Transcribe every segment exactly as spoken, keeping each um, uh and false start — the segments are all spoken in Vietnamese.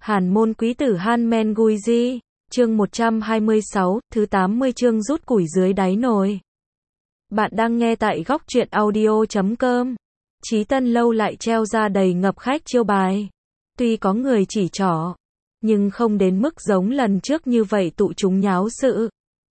Hàn môn quý tử Han Men Gui Di, chương một trăm hai mươi sáu, thứ tám mươi chương rút củi dưới đáy nồi. Bạn đang nghe tại góc truyện audio chấm com. Chí Tân lâu lại treo ra đầy ngập khách chiêu bài. Tuy có người chỉ trỏ, nhưng không đến mức giống lần trước như vậy tụ chúng nháo sự.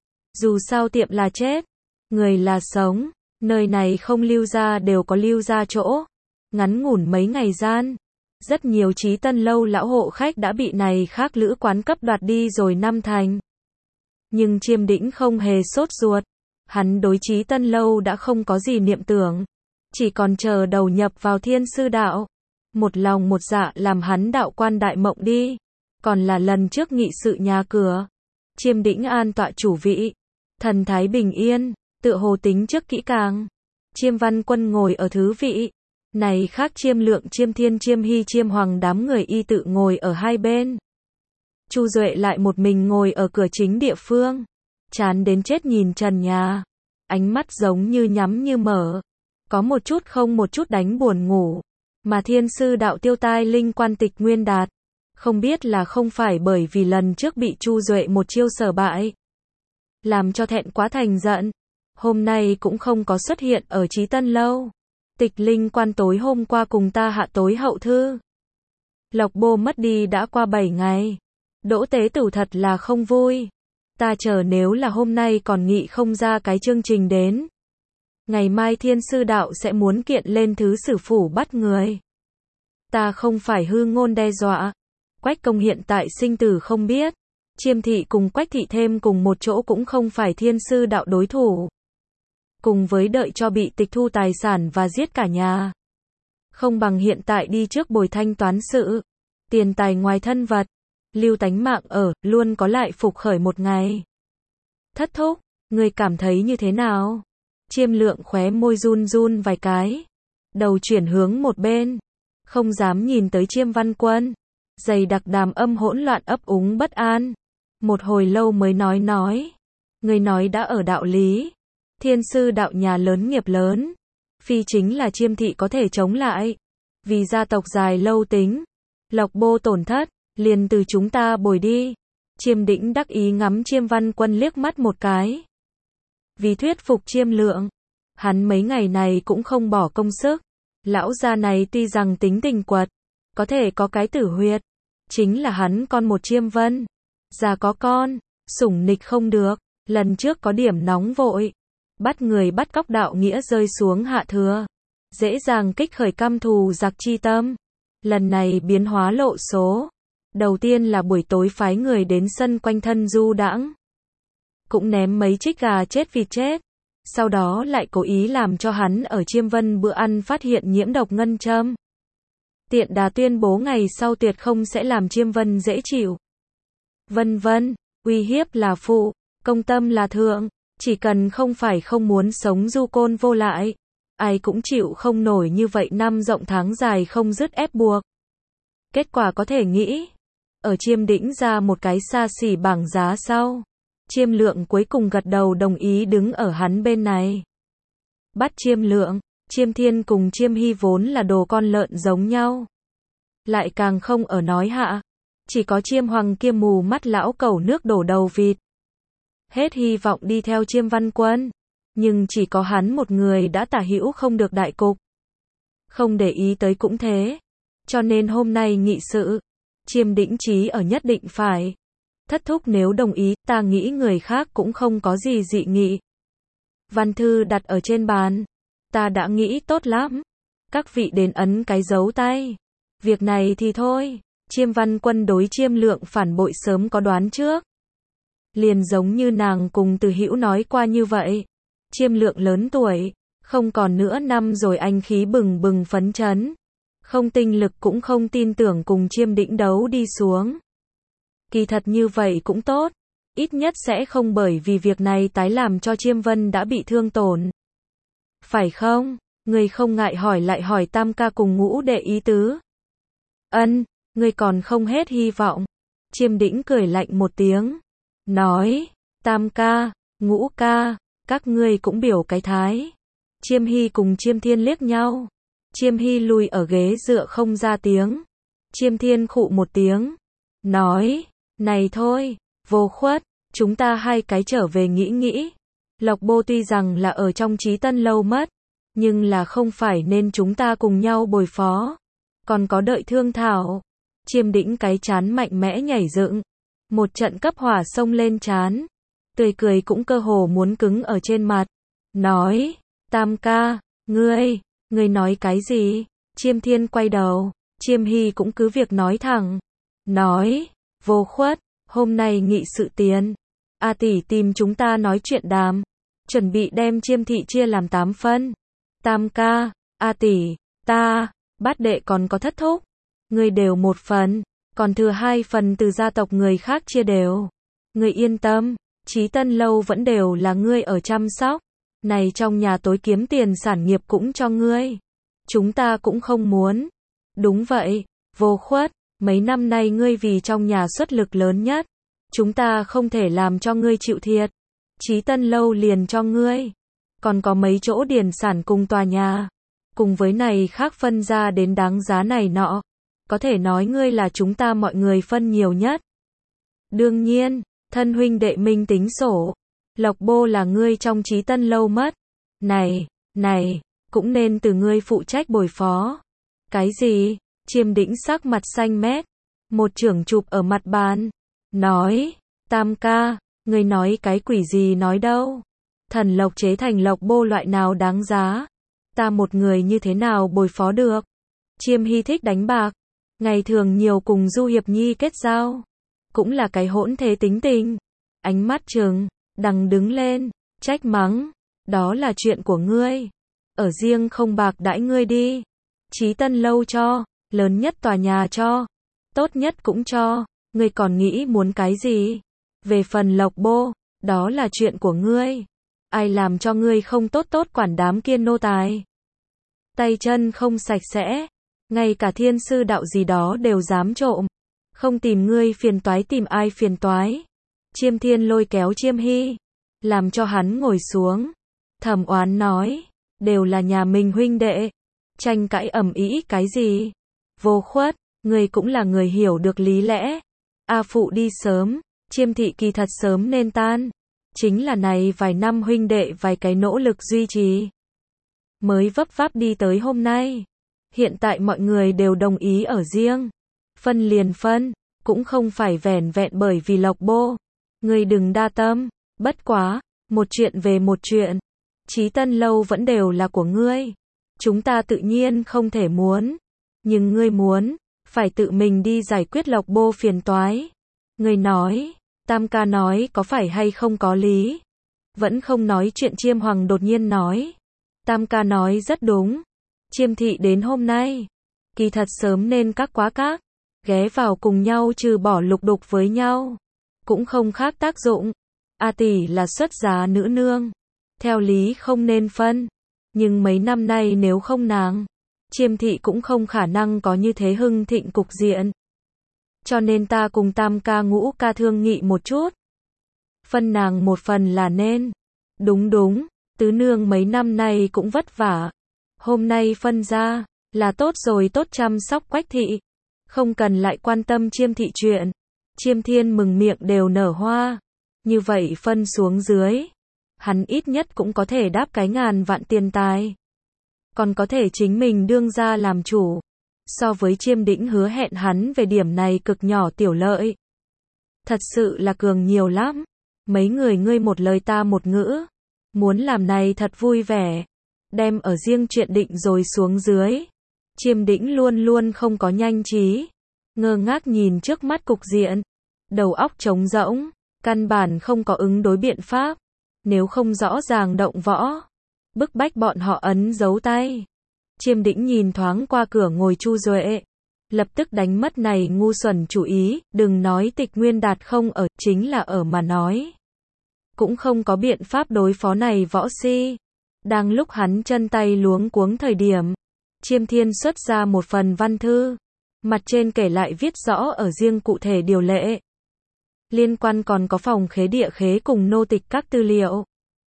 Dù sao tiệm là chết, người là sống, nơi này không lưu ra đều có lưu ra chỗ. Ngắn ngủn mấy ngày gian, rất nhiều Chí Tân lâu lão hộ khách đã bị này khác lữ quán cấp đoạt đi rồi năm thành. Nhưng Chiêm Đĩnh không hề sốt ruột, hắn đối Chí Tân lâu đã không có gì niệm tưởng, chỉ còn chờ đầu nhập vào Thiên Sư đạo. Một lòng một dạ làm hắn đạo quan đại mộng đi, còn là lần trước nghị sự nhà cửa. Chiêm Đĩnh an tọa chủ vị, thần thái bình yên, tựa hồ tính trước kỹ càng. Chiêm Văn Quân ngồi ở thứ vị. Này khác Chiêm Lượng, Chiêm Thiên, Chiêm Hy, Chiêm Hoàng đám người y tự ngồi ở hai bên. Chu Duệ lại một mình ngồi ở cửa chính địa phương, chán đến chết nhìn trần nhà, ánh mắt giống như nhắm như mở, có một chút không một chút đánh buồn ngủ. Mà Thiên Sư đạo tiêu tai linh quan Tịch Nguyên Đạt, không biết là không phải bởi vì lần trước bị Chu Duệ một chiêu sở bại, làm cho thẹn quá thành giận, hôm nay cũng không có xuất hiện ở Chí Tân lâu. Tịch linh quan tối hôm qua cùng ta hạ tối hậu thư. Lộc Bô mất đi đã qua bảy ngày. Đỗ tế tử thật là không vui. Ta chờ nếu là hôm nay còn nghị không ra cái chương trình đến. Ngày mai Thiên Sư đạo sẽ muốn kiện lên thứ sử phủ bắt người. Ta không phải hư ngôn đe dọa. Quách công hiện tại sinh tử không biết. Chiêm thị cùng Quách thị thêm cùng một chỗ cũng không phải Thiên Sư đạo đối thủ. Cùng với đợi cho bị tịch thu tài sản và giết cả nhà. Không bằng hiện tại đi trước bồi thanh toán sự. Tiền tài ngoài thân vật. Lưu tánh mạng ở, luôn có lại phục khởi một ngày. Thất thúc, người cảm thấy như thế nào? Chiêm Lượng khóe môi run run vài cái. Đầu chuyển hướng một bên. Không dám nhìn tới Chiêm Văn Quân. Dày đặc đàm âm hỗn loạn ấp úng bất an. Một hồi lâu mới nói nói. Người nói đã ở đạo lý. Thiên Sư đạo nhà lớn nghiệp lớn. Phi chính là Chiêm thị có thể chống lại. Vì gia tộc dài lâu tính. Lộc Bô tổn thất. Liền từ chúng ta bồi đi. Chiêm Đĩnh đắc ý ngắm Chiêm Văn Quân liếc mắt một cái. Vì thuyết phục Chiêm Lượng, hắn mấy ngày này cũng không bỏ công sức. Lão gia này tuy rằng tính tình quật, có thể có cái tử huyệt. Chính là hắn con một Chiêm Vân. Già có con, sủng nịch không được. Lần trước có điểm nóng vội. Bắt người bắt cóc đạo nghĩa rơi xuống hạ thừa. Dễ dàng kích khởi căm thù giặc chi tâm. Lần này biến hóa lộ số. Đầu tiên là buổi tối phái người đến sân quanh thân du đãng. Cũng ném mấy trích gà chết vịt chết. Sau đó lại cố ý làm cho hắn ở Chiêm Vân bữa ăn phát hiện nhiễm độc ngân châm. Tiện đà tuyên bố ngày sau tuyệt không sẽ làm Chiêm Vân dễ chịu. Vân vân, uy hiếp là phụ, công tâm là thượng. Chỉ cần không phải không muốn sống du côn vô lại, ai cũng chịu không nổi như vậy năm rộng tháng dài không dứt ép buộc. Kết quả có thể nghĩ, ở Chiêm Đĩnh ra một cái xa xỉ bảng giá sau, Chiêm Lượng cuối cùng gật đầu đồng ý đứng ở hắn bên này. Bắt Chiêm Lượng, Chiêm Thiên cùng Chiêm Hy vốn là đồ con lợn giống nhau. Lại càng không ở nói hạ, chỉ có Chiêm Hoàng kia mù mắt lão cẩu nước đổ đầu vịt. Hết hy vọng đi theo Chiêm Văn Quân, nhưng chỉ có hắn một người đã tả hữu không được đại cục. Không để ý tới cũng thế, cho nên hôm nay nghị sự, Chiêm Đĩnh chí ở nhất định phải. Thất thúc nếu đồng ý, ta nghĩ người khác cũng không có gì dị nghị. Văn thư đặt ở trên bàn, ta đã nghĩ tốt lắm. Các vị đến ấn cái dấu tay. Việc này thì thôi, Chiêm Văn Quân đối Chiêm Lượng phản bội sớm có đoán trước. Liền giống như nàng cùng Từ Hữu nói qua như vậy. Chiêm Lượng lớn tuổi, không còn nữa năm rồi anh khí bừng bừng phấn chấn. Không tinh lực cũng không tin tưởng cùng Chiêm Đĩnh đấu đi xuống. Kỳ thật như vậy cũng tốt. Ít nhất sẽ không bởi vì việc này tái làm cho Chiêm Vân đã bị thương tổn. Phải không? Người không ngại hỏi lại hỏi tam ca cùng ngũ đệ ý tứ. Ân, người còn không hết hy vọng. Chiêm Đĩnh cười lạnh một tiếng. Nói, tam ca, ngũ ca, các ngươi cũng biểu cái thái. Chiêm Hy cùng Chiêm Thiên liếc nhau. Chiêm Hy lùi ở ghế dựa không ra tiếng. Chiêm Thiên khụ một tiếng. nói, này thôi, Vô Khuất, chúng ta hai cái trở về nghĩ nghĩ. Lộc Bô tuy rằng là ở trong Chí Tân lâu mất, nhưng là không phải nên chúng ta cùng nhau bồi phó, còn có đợi thương thảo. Chiêm Đĩnh cái chán mạnh mẽ nhảy dựng, một trận cấp hỏa xông lên trán, tươi cười cũng cơ hồ muốn cứng ở trên mặt, nói, Tam ca, ngươi, ngươi nói cái gì? Chiêm Thiên quay đầu, Chiêm Hy cũng cứ việc nói thẳng, nói, Vô Khuất, hôm nay nghị sự tiền, A tỷ tìm chúng ta nói chuyện đàm, chuẩn bị đem Chiêm thị chia làm tám phân. Tam ca, A tỷ, ta, bát đệ còn có thất thúc, ngươi đều một phần, còn thừa hai phần từ gia tộc người khác chia đều. Ngươi yên tâm, Chí Tân lâu vẫn đều là ngươi ở chăm sóc, này trong nhà tối kiếm tiền sản nghiệp cũng cho ngươi. Chúng ta cũng không muốn. Đúng vậy, Vô Khuất, mấy năm nay ngươi vì trong nhà xuất lực lớn nhất, chúng ta không thể làm cho ngươi chịu thiệt. Chí Tân lâu liền cho ngươi, còn có mấy chỗ điền sản cùng tòa nhà, cùng với này khác phân ra đến đáng giá này nọ, có thể nói ngươi là chúng ta mọi người phân nhiều nhất. Đương nhiên, thân huynh đệ minh tính sổ, Lộc Bô là ngươi trong Chí Tân lâu mất, này, này, cũng nên từ ngươi phụ trách bồi phó. Cái gì? Chiêm Đĩnh sắc mặt xanh mét, một chưởng chụp ở mặt bàn, nói, Tam ca, ngươi nói cái quỷ gì nói đâu? Thần lộc chế thành Lộc Bô loại nào đáng giá? Ta một người như thế nào bồi phó được? Chiêm Hy thích đánh bạc, ngày thường nhiều cùng Du Hiệp Nhi kết giao, cũng là cái hỗn thế tính tình. Ánh mắt trừng, đằng đứng lên, trách mắng, đó là chuyện của ngươi. Ở riêng không bạc đãi ngươi đi. Chí Tân lâu cho, lớn nhất tòa nhà cho, tốt nhất cũng cho, ngươi còn nghĩ muốn cái gì? Về phần Lộc Bô, đó là chuyện của ngươi. Ai làm cho ngươi không tốt tốt quản đám kia nô tài? Tay chân không sạch sẽ, ngay cả thiên sư đạo gì đó đều dám trộm. Không tìm ngươi phiền toái tìm ai phiền toái? Chiêm Thiên lôi kéo Chiêm Hy, làm cho hắn ngồi xuống. Thầm oán nói, đều là nhà mình huynh đệ, tranh cãi ầm ĩ cái gì? Vô Khuất, ngươi cũng là người hiểu được lý lẽ. A phụ đi sớm, Chiêm thị kỳ thật sớm nên tan. Chính là này vài năm huynh đệ vài cái nỗ lực duy trì, mới vấp váp đi tới hôm nay. Hiện tại mọi người đều đồng ý ở riêng, phân liền phân, cũng không phải vẻn vẹn bởi vì Lộc Bô. Ngươi đừng đa tâm, bất quá, một chuyện về một chuyện. Chí Tân lâu vẫn đều là của ngươi. Chúng ta tự nhiên không thể muốn, nhưng ngươi muốn, phải tự mình đi giải quyết Lộc Bô phiền toái. Ngươi nói, Tam ca nói có phải hay không có lý? Vẫn không nói chuyện. Chiêm Hoàng đột nhiên nói, Tam ca nói rất đúng. Chiêm thị đến hôm nay, kỳ thật sớm nên các quá các, ghé vào cùng nhau trừ bỏ lục đục với nhau, cũng không khác tác dụng. A tỷ là xuất giá nữ nương, theo lý không nên phân, nhưng mấy năm nay nếu không nàng, Chiêm thị cũng không khả năng có như thế hưng thịnh cục diện. Cho nên ta cùng Tam ca Ngũ ca thương nghị một chút, phân nàng một phần là nên. Đúng đúng, tứ nương mấy năm nay cũng vất vả, hôm nay phân ra, là tốt rồi, tốt chăm sóc Quách thị, không cần lại quan tâm Chiêm thị chuyện. Chiêm Thiên mừng miệng đều nở hoa, như vậy phân xuống dưới, hắn ít nhất cũng có thể đáp cái ngàn vạn tiền tài, còn có thể chính mình đương ra làm chủ. So với Chiêm Đĩnh hứa hẹn hắn về điểm này cực nhỏ tiểu lợi, thật sự là cường nhiều lắm. Mấy người ngươi một lời ta một ngữ, muốn làm này thật vui vẻ, đem ở riêng chuyện định rồi xuống dưới. Chiêm Đĩnh luôn luôn không có nhanh trí, ngơ ngác nhìn trước mắt cục diện, đầu óc trống rỗng, căn bản không có ứng đối biện pháp. Nếu không rõ ràng động võ, bức bách bọn họ ấn dấu tay. Chiêm Đĩnh nhìn thoáng qua cửa ngồi Chu Duệ, lập tức đánh mất này ngu xuẩn chủ ý. Đừng nói Tịch Nguyên Đạt không ở, chính là ở mà nói, cũng không có biện pháp đối phó này võ si. Đang lúc hắn chân tay luống cuống thời điểm, Chiêm Thiên xuất ra một phần văn thư, mặt trên kể lại viết rõ ở riêng cụ thể điều lệ, liên quan còn có phòng khế địa khế cùng nô tịch các tư liệu.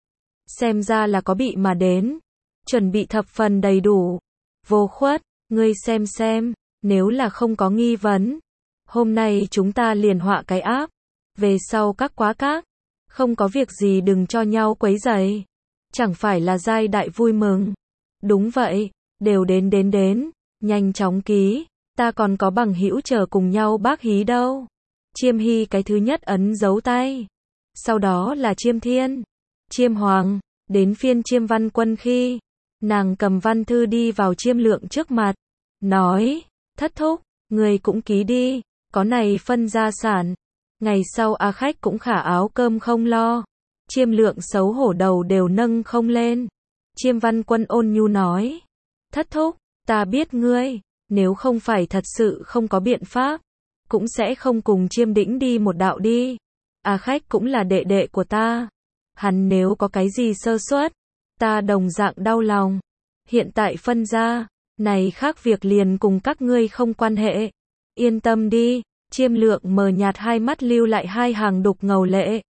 Xem ra là có bị mà đến, chuẩn bị thập phần đầy đủ. Vô Khuất, ngươi xem xem, nếu là không có nghi vấn, Hôm nay chúng ta liền họa cái áp. Về sau các quá các. Không có việc gì đừng cho nhau quấy rầy. Chẳng phải là giai đại vui mừng. Đúng vậy, đều đến đến đến. Nhanh chóng ký. Ta còn có bằng hữu chờ cùng nhau bác hí đâu. Chiêm Hy cái thứ nhất ấn dấu tay. Sau đó là Chiêm Thiên. Chiêm Hoàng. Đến phiên Chiêm Văn Quân khi nàng cầm văn thư đi vào Chiêm Lượng trước mặt. Nói. Thất thúc. Người cũng ký đi. Có này phân gia sản. Ngày sau A Khách cũng khả áo cơm không lo. Chiêm Lượng xấu hổ đầu đều nâng không lên. Chiêm Văn Quân ôn nhu nói. Thất thúc. Ta biết ngươi. Nếu không phải thật sự không có biện pháp. Cũng sẽ không cùng Chiêm Đĩnh đi một đạo đi. A Khách cũng là đệ đệ của ta. Hắn nếu có cái gì sơ suất. Ta đồng dạng đau lòng. Hiện tại phân ra. Này khác việc liền cùng các ngươi không quan hệ. Yên tâm đi. Chiêm Lượng mờ nhạt hai mắt lưu lại hai hàng đục ngầu lệ.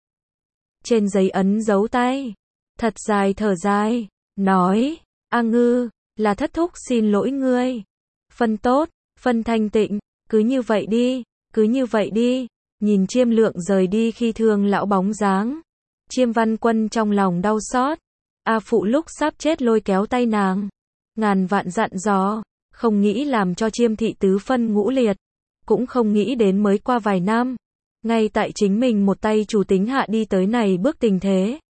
Trên giấy ấn dấu tay. Thật dài thở dài. Nói. A Ngư. Là thất thúc xin lỗi ngươi. Phân tốt. Phân thanh tịnh. Cứ như vậy đi. Cứ như vậy đi. Nhìn Chiêm Lượng rời đi khi thương lão bóng dáng. Chiêm Văn Quân trong lòng đau xót. A Phụ lúc sắp chết lôi kéo tay nàng. Ngàn vạn dặn dò. Không nghĩ làm cho Chiêm thị tứ phân ngũ liệt. Cũng không nghĩ đến mới qua vài năm. Ngay tại chính mình một tay chủ tính hạ đi tới này bước tình thế.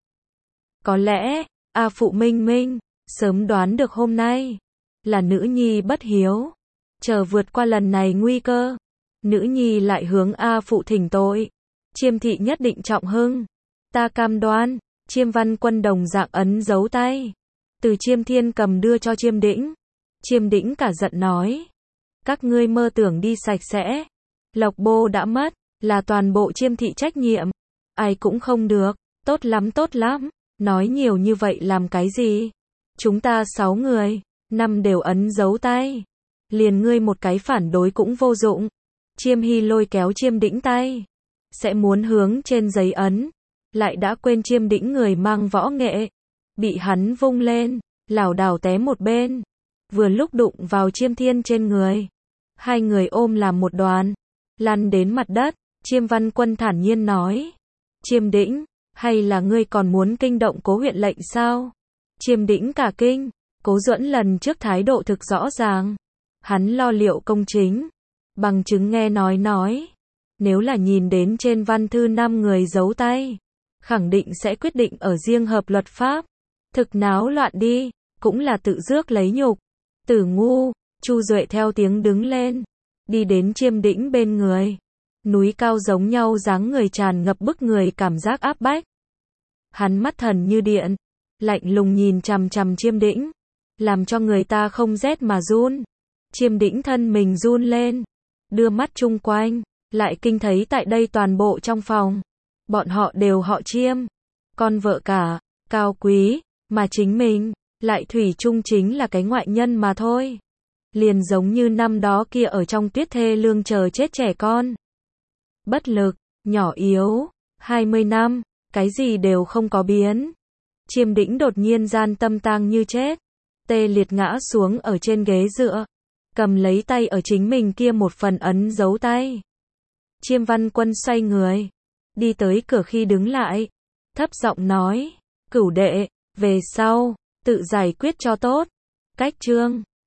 Có lẽ, A Phụ minh minh, sớm đoán được hôm nay. Là nữ nhi bất hiếu. Chờ vượt qua lần này nguy cơ. Nữ nhi lại hướng A Phụ thỉnh tội. Chiêm thị nhất định trọng hưng. Ta cam đoan. Chiêm Văn Quân đồng dạng ấn dấu tay. Từ Chiêm Thiên cầm đưa cho Chiêm Đĩnh. Chiêm Đĩnh cả giận nói. Các ngươi mơ tưởng đi sạch sẽ. Lộc Bô đã mất. Là toàn bộ Chiêm thị trách nhiệm. Ai cũng không được. Tốt lắm tốt lắm. Nói nhiều như vậy làm cái gì? Chúng ta sáu người. Năm đều ấn dấu tay. Liền ngươi một cái phản đối cũng vô dụng. Chiêm Hy lôi kéo Chiêm Đĩnh tay. Sẽ muốn hướng trên giấy ấn. Lại đã quên Chiêm Đĩnh người mang võ nghệ. Bị hắn vung lên. Lảo đảo té một bên. Vừa lúc đụng vào Chiêm Thiên trên người. Hai người ôm làm một đoàn. Lăn đến mặt đất. Chiêm Văn Quân thản nhiên nói. Chiêm Đĩnh. Hay là ngươi còn muốn kinh động Cố huyện lệnh sao? Chiêm Đĩnh cả kinh. Cố Duẫn lần trước thái độ thực rõ ràng. Hắn lo liệu công chính. Bằng chứng nghe nói nói. Nếu là nhìn đến trên văn thư năm người giấu tay. Khẳng định sẽ quyết định ở riêng hợp luật pháp. Thực náo loạn đi. Cũng là tự rước lấy nhục. Tử ngu. Chu Duệ theo tiếng đứng lên. Đi đến Chiêm Đĩnh bên người. Núi cao giống nhau dáng người tràn ngập bức người cảm giác áp bách. Hắn mắt thần như điện. Lạnh lùng nhìn chằm chằm Chiêm Đĩnh. Làm cho người ta không rét mà run. Chiêm Đĩnh thân mình run lên. Đưa mắt chung quanh. Lại kinh thấy tại đây toàn bộ trong phòng. Bọn họ đều họ Chiêm. Con vợ cả. Cao quý. Mà chính mình. Lại thủy chung chính là cái ngoại nhân mà thôi. Liền giống như năm đó kia ở trong tuyết thê lương chờ chết trẻ con. Bất lực. Nhỏ yếu. hai mươi năm. Cái gì đều không có biến. Chiêm Đĩnh đột nhiên gian tâm tang như chết. Tê liệt ngã xuống ở trên ghế dựa. Cầm lấy tay ở chính mình kia một phần ấn dấu tay. Chiêm Văn Quân xoay người. Đi tới cửa khi đứng lại. Thấp giọng nói. Cửu đệ. Về sau. Tự giải quyết cho tốt. Cách chương.